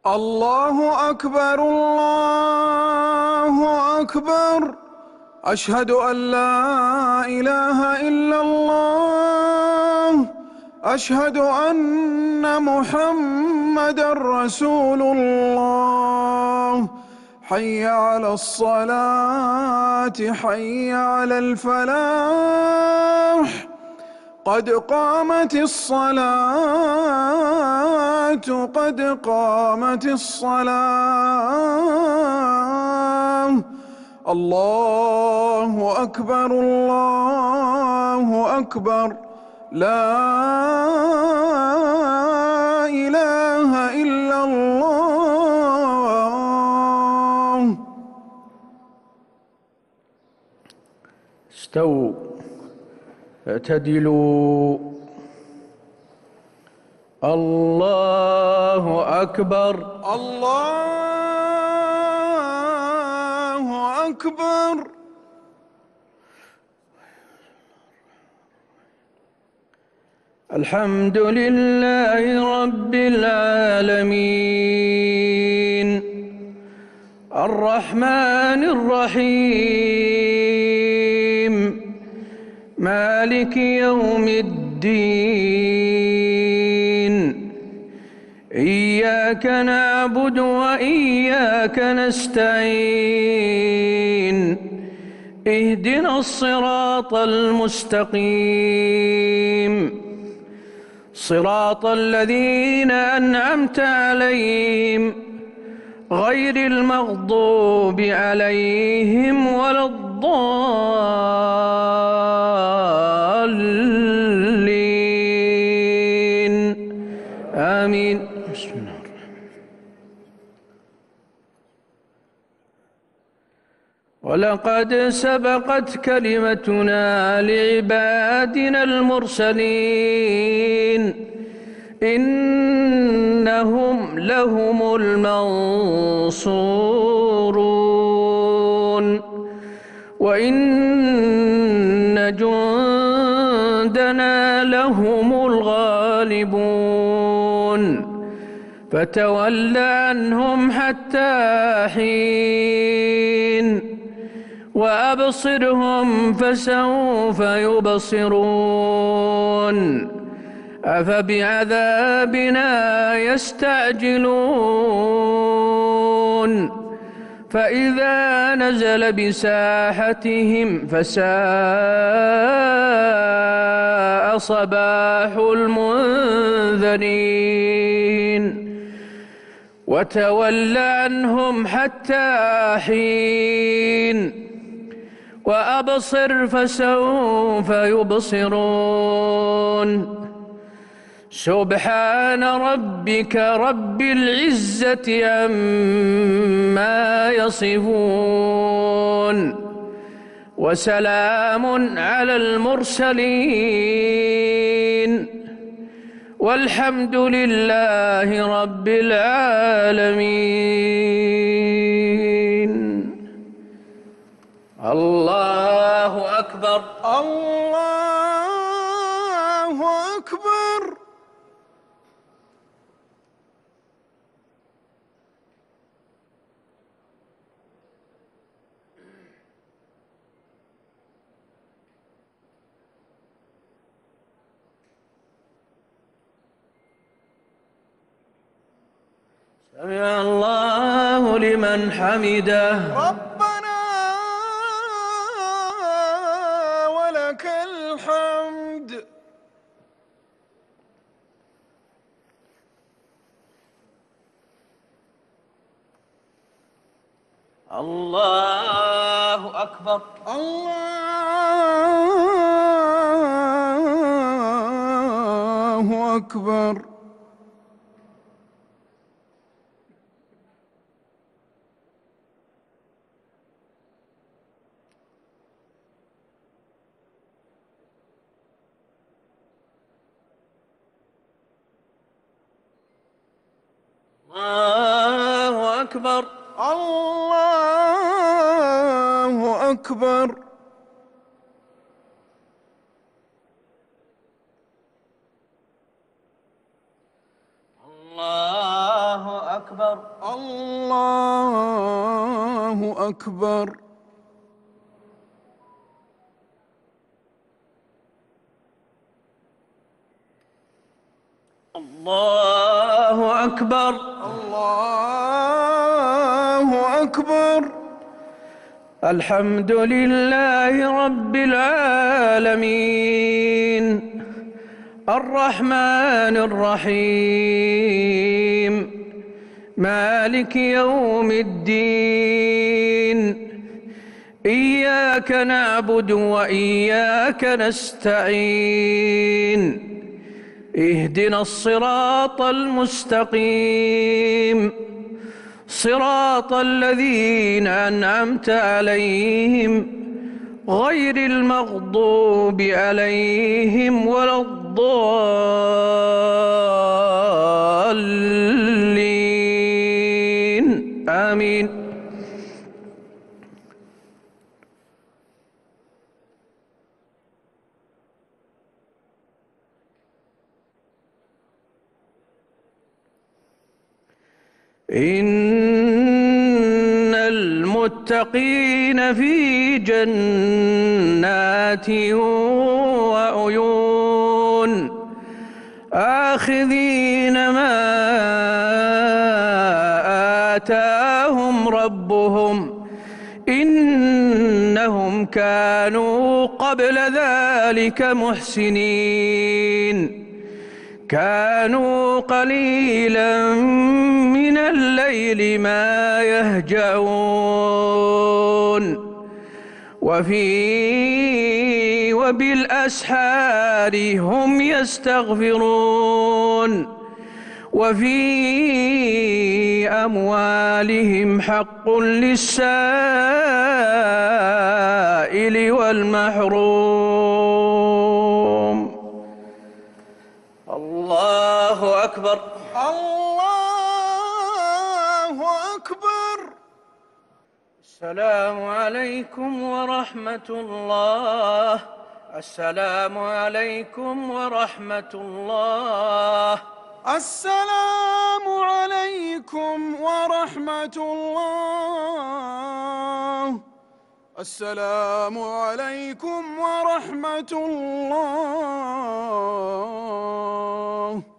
الله أكبر الله أكبر. أشهد أن لا إله إلا الله. أشهد أن محمدًا رسول الله. حي على الصلاة، حي على الفلاح. قد قامت الصلاة، قد قامت الصلاة. الله أكبر الله أكبر. لا إله إلا الله. استووا اعتدلوا. الله أكبر الله أكبر. الحمد لله رب العالمين، الرحمن الرحيم، مالك يوم الدين. إياك نعبد وإياك نستعين. اهدنا الصراط المستقيم، صراط الذين أنعمت عليهم غير المغضوب عليهم ولا الضالين. آمين. بسم الله الرحمن الرحيم. ولقد سبقت كلمتنا لعبادنا المرسلين إنهم لهم المنصورون، وإن جندنا لهم الغالبون. فتول عنهم حتى حين، وأبصرهم فسوف يبصرون. أفبعذابنا يستعجلون، فإذا نزل بساحتهم فساء صباح المنذرين. وتول عنهم حتى حين، وأبصر فسوف يبصرون. سبحان ربك رب العزة عما يصفون، وسلام على المرسلين، والحمد لله رب العالمين. الله أكبر الله أكبر. سمع الله لمن حمده. ربنا ولك الحمد. الله أكبر الله أكبر. الله أكبر الله أكبر. الله أكبر. الله أكبر. الله أكبر. الله أكبر. الحمد لله رب العالمين الرحمن الرحيم مالك يوم الدين إياك نعبد وإياك نستعين اهدنا الصراط المستقيم صراط الذين أنعمت عليهم غير المغضوب عليهم ولا الضالين آمين. إن المتقين في جنات وعيون آخذين ما آتاهم ربهم إنهم كانوا قبل ذلك محسنين كانوا قليلا من الليل ما يهجعون وبالأسحار هم يستغفرون وفي أموالهم حق للسائل والمحروم. الله أكبر. الله أكبر. السلام عليكم ورحمة الله. السلام عليكم ورحمة الله. السلام عليكم ورحمة الله. السلام عليكم ورحمة الله.